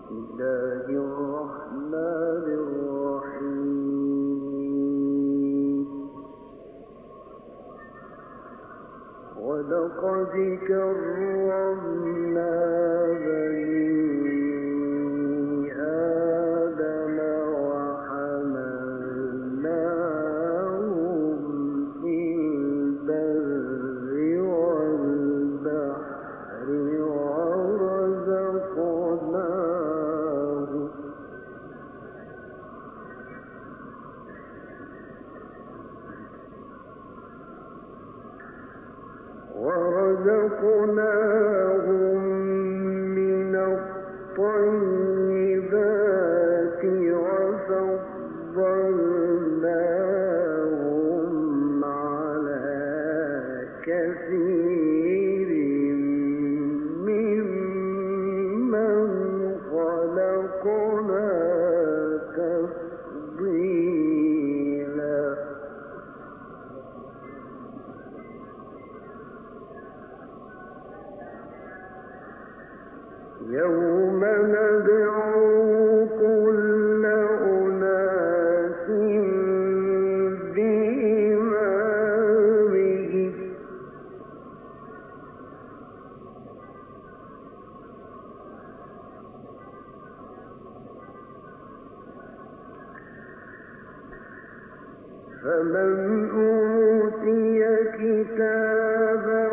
الله الرحمن الرحيم ولقد كرمنا بني آدم وحملناهم في البر والبحر ورزقناهم من الطيبات وفضلناهم على كثير ممن خلقنا تفضيلا يوم ندعو كل أناس بإمامهم فمن أوتي كتابه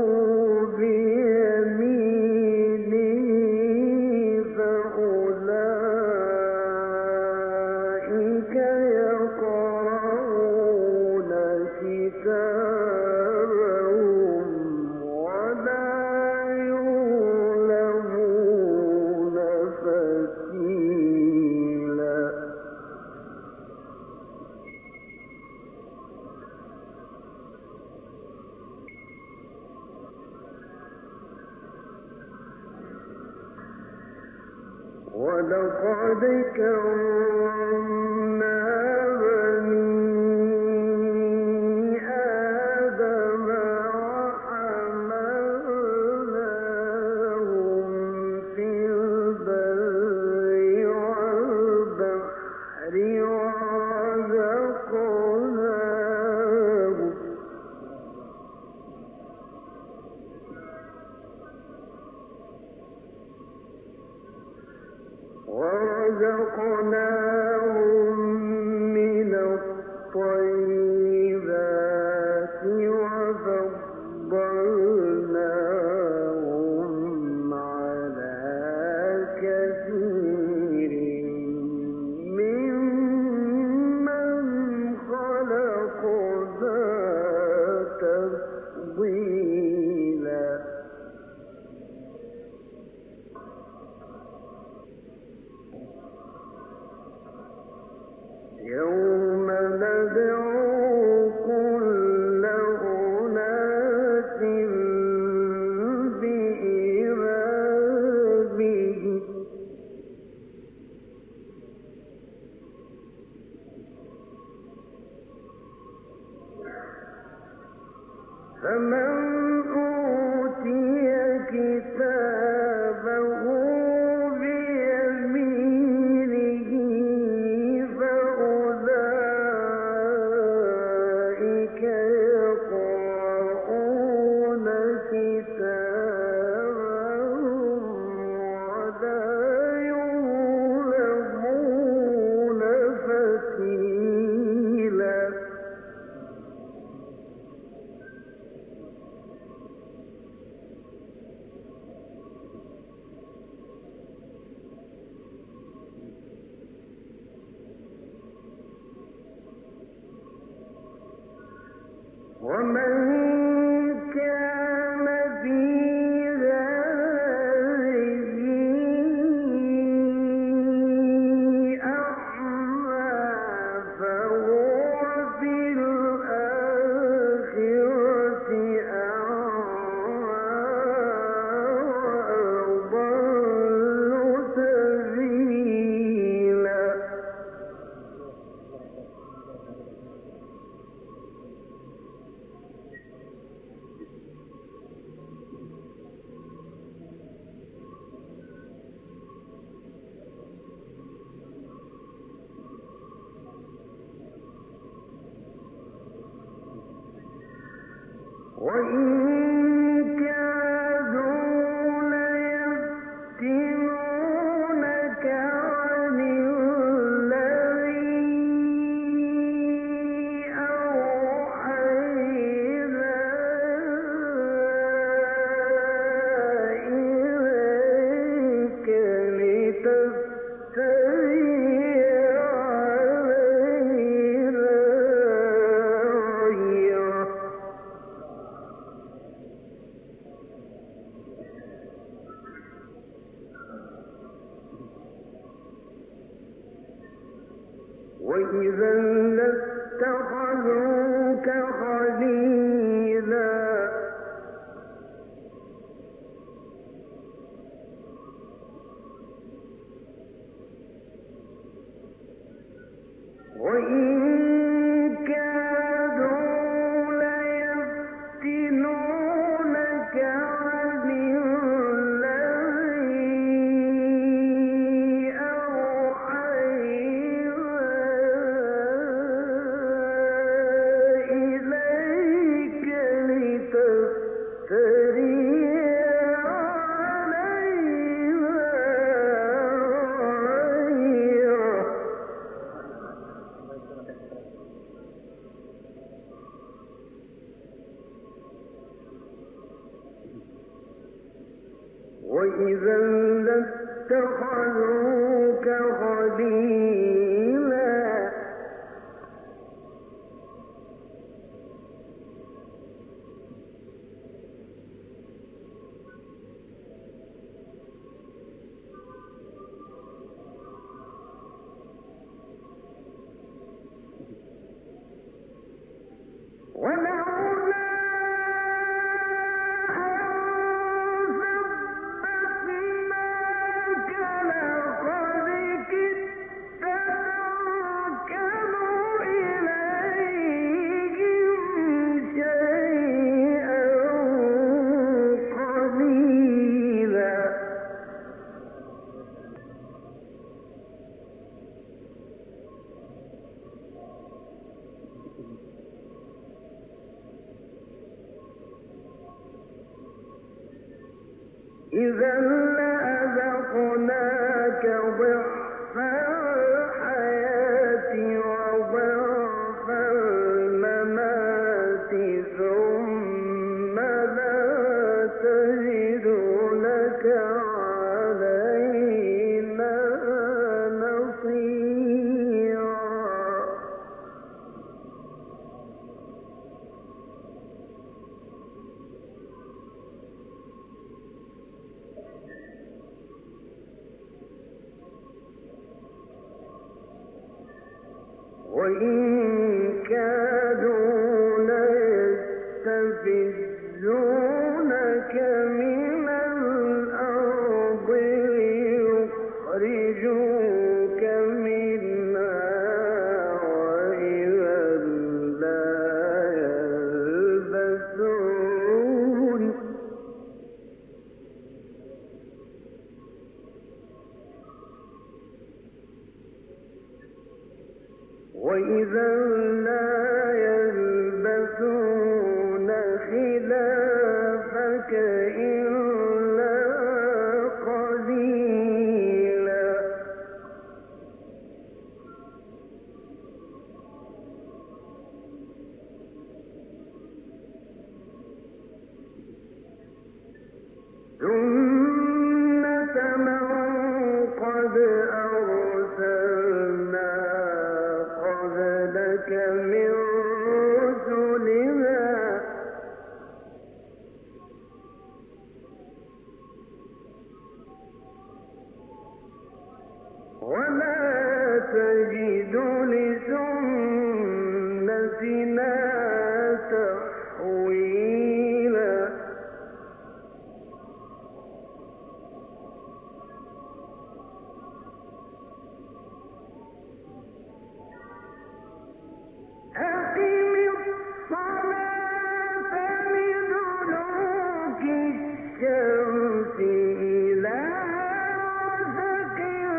ولقد كرمنا بني آدم وحملناهم في البر والبحر ورزقناهم من الطيبات وفضلناهم على كثير ممن خلقنا تفضيلا يوم ندعو كل أناس بإمامهم فمن أوتي كتابه ومن كان في هذه أعمى فهو في الآخرة أعمى وأضل سبيلا وإذا لاتخذوك خليلا وإن كادوا ليفتنونك عن الذي أوحينا إليك لتفتري علينا غيره وإذا لاتخذوك خليلا ولولا ثبتناك لقد كدت تركن إليهم شيئا قليلا إذا لأذقناك ضعف الحياة وضعف الممات ثم لا تجد لك علينا نصيرا وإن كادوا ليستفزونك من الأرض ليخرجوك منها وإذا لا يلبثون وإذا لا يلبثون خلافك إلا قليلا سنة من قد أرسلنا قبلك من رسلنا ولا تجد لسنتنا تحويلا أقم الصلاة لدلوك الشمس إلى غسق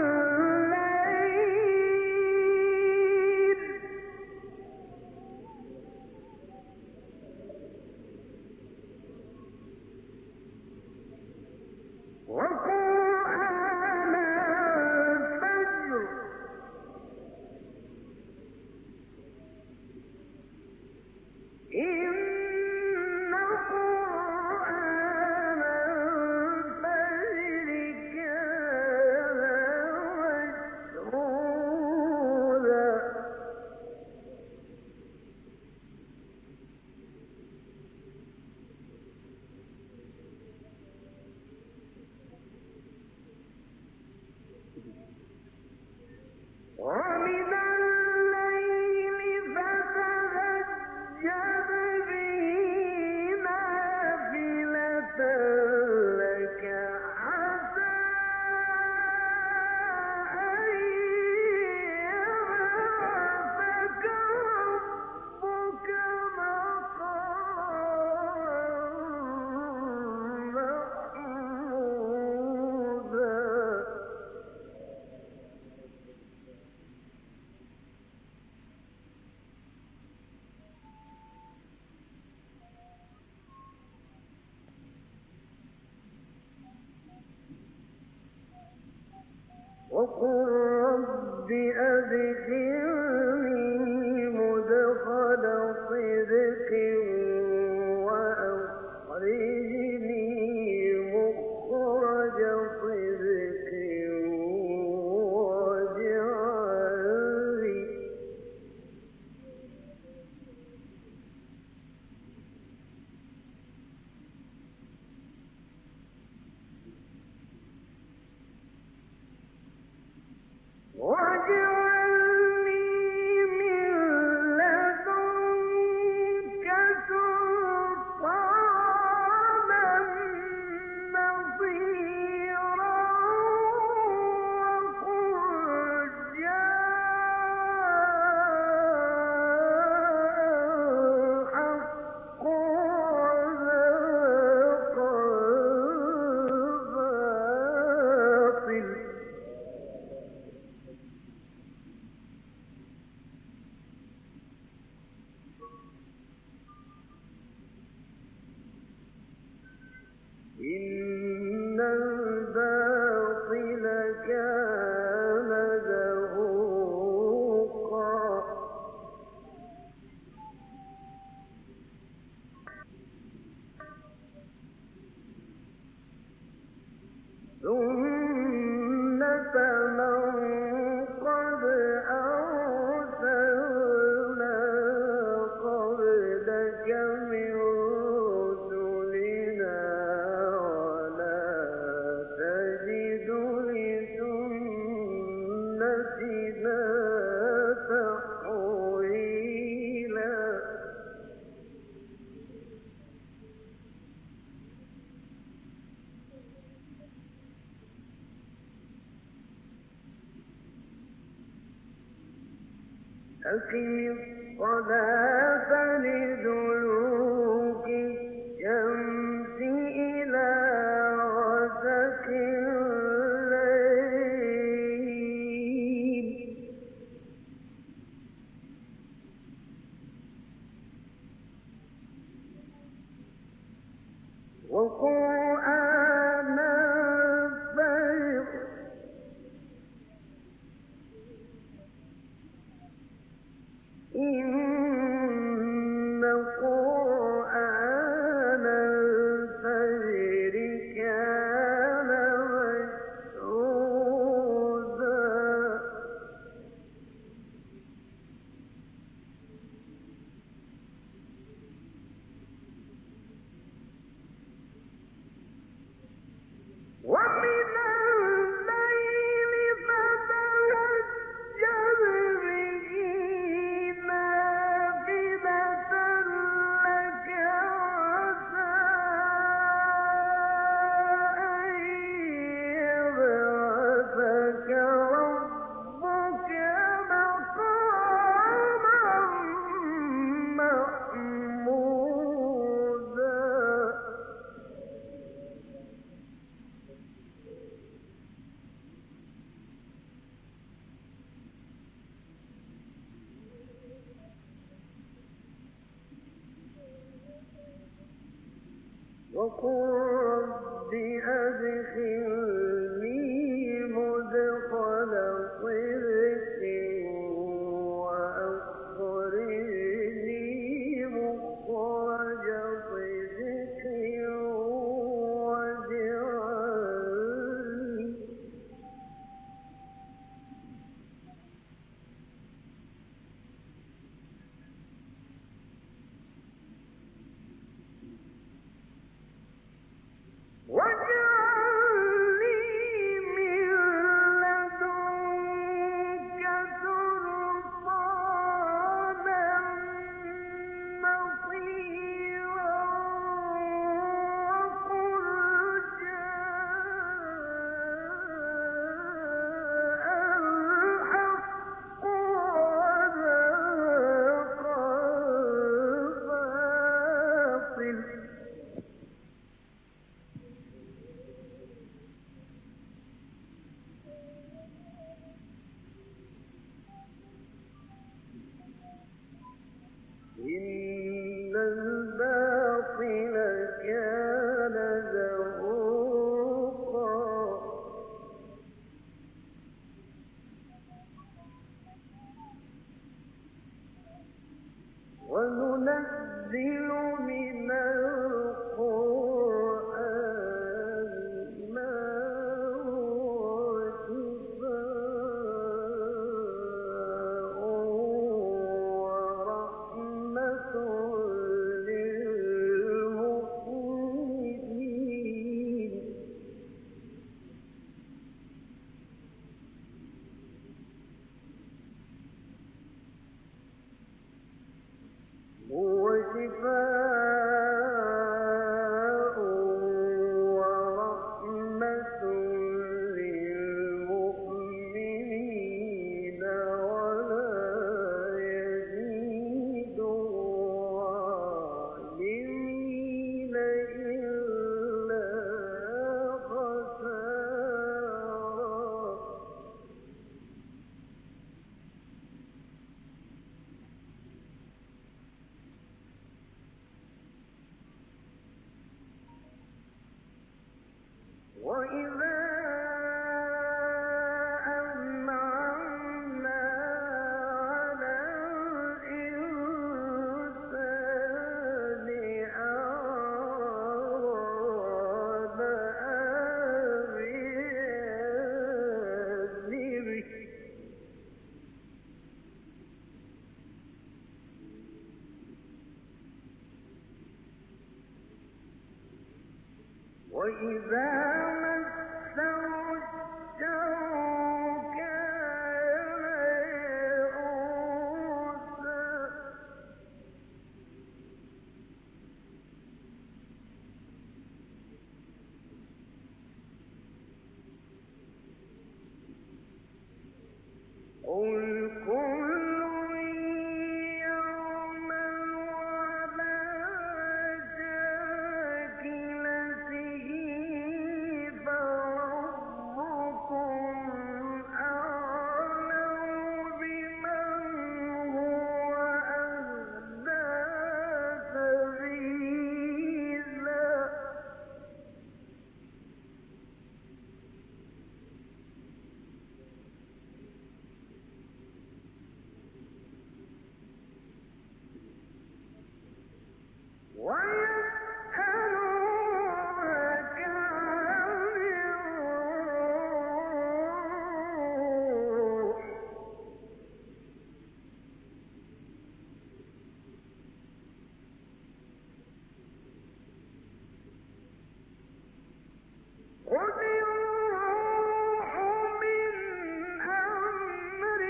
الليل وقرآن الفجر إن قرآن الفجر كان مشهودا ومن وقل رب أدخلني مدخل صدق وأخرجني مخرج صدق واجعل لي من لدنك سلطانا نصيرا وقل جاء الحق وزهق الباطل إن الباطل كان زهوقا سنة من قد أرسلنا قبلك من رسلنا ولا تجد لسنتنا تحويلا أقم الصلاة لدلوك الشمس إلى غسق الليل وقرآن الفجر إن قرآن الفجر كان مشهودا ومن الليل فتهجد به نافلة لك عسى أن يبعثك ربك مقاما محمودا وقل رب أدخلني مدخل صدق وأخرجني مخرج صدق واجعل لي واجعل وشفاء ورحمة للمؤمنين ولا يزيد الظالمين إلا خسارا. وإذا أنعمنا على الإنسان أعرض بجانبه وإذا مسه الشر كان يئوسا. قل كل يعمل على شاكلته فربكم أعلم بمن هو أهدى سبيلا. ويسألونك عن الروح قل الروح من أمر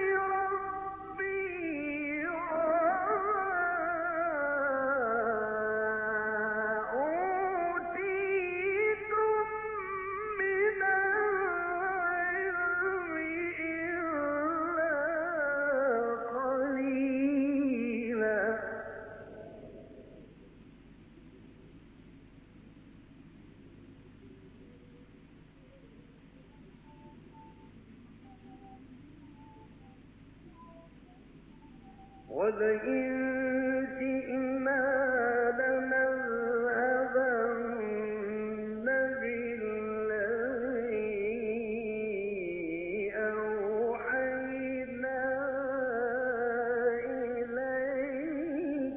ربي وما أوتيتم من العلم إلا قليلا. ولئن شئنا لنذهبن بالذي أوحينا إليك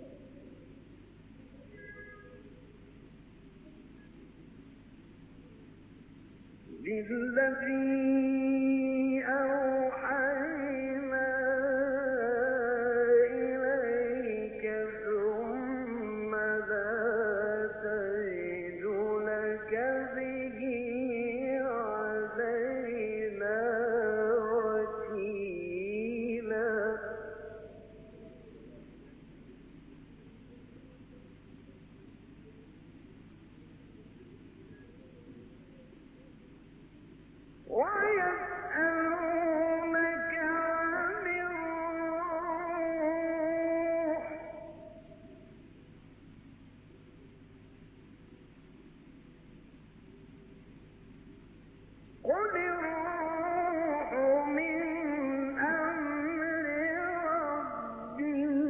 ثم لا تجد لك به علينا وكيلا. ويسألونك عن الروح قل الروح من أمر ربي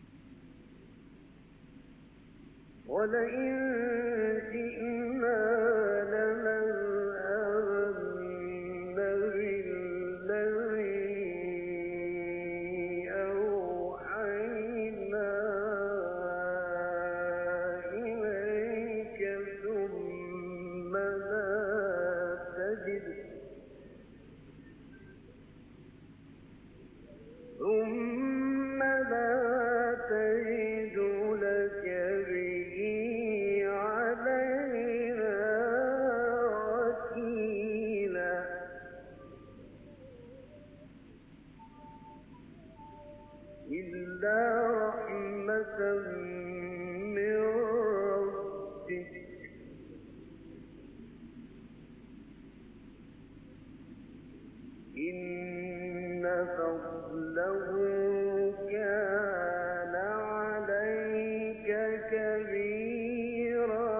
ولئن شئنا ثم لا تجد لك به علينا وكيلا إلا رحمة من ربك إن فضله كان عليك كبيرا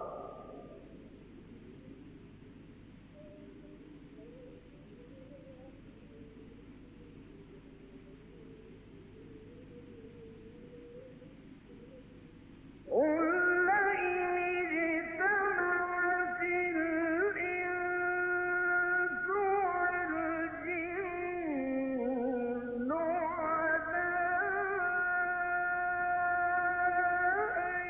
قل لئن اجتمعت الإنس والجن على أن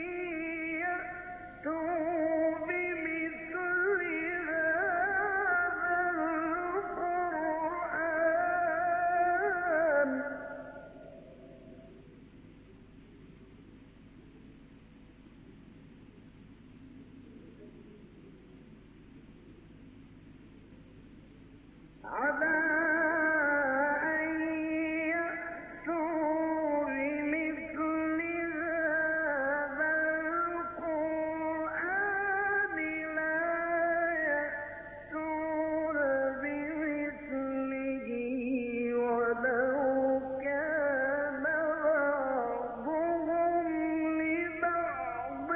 يأتوا بمثل هذا القرآن على أن يأتوا بمثل هذا القرآن لا يأتون بمثله ولو كان بعضهم لبعض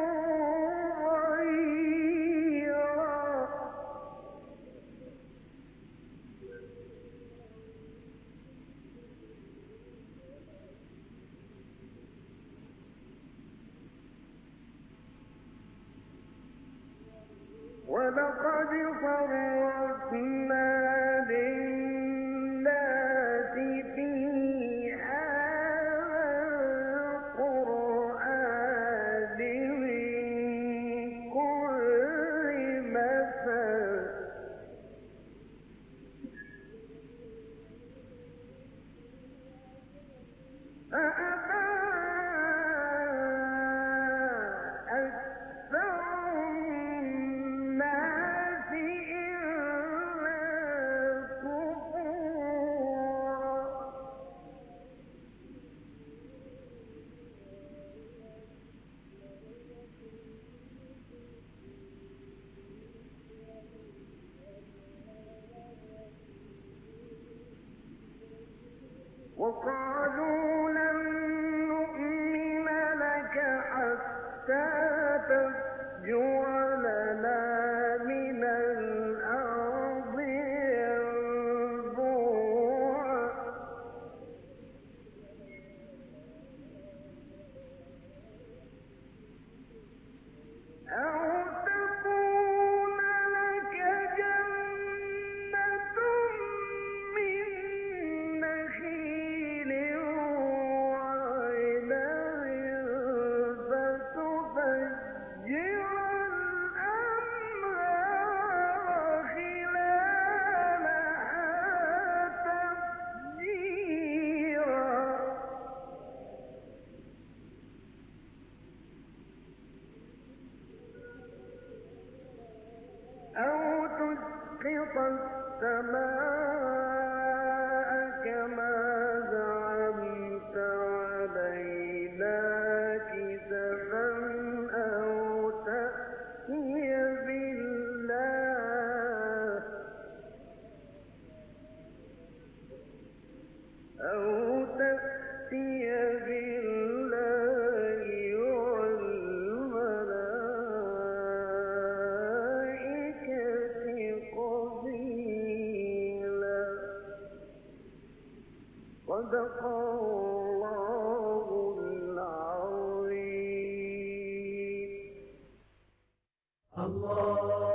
ظهيرا ولقد صرفنا للناس في هذا القرآن من كل مثل فأبى أكثر الناس إلا كفورا وقالوا لن نؤمن لك حتى تفجر لنا من الأرض ينبوعا أو تكون لك جنة من نخيل وعنب فتفجر الأنهار خلالها تفجيرا أو تسقط السماء كما زعمت علينا كسفا أو تأتي بالله والملائكة قبيلا صدق الله العظيم. الله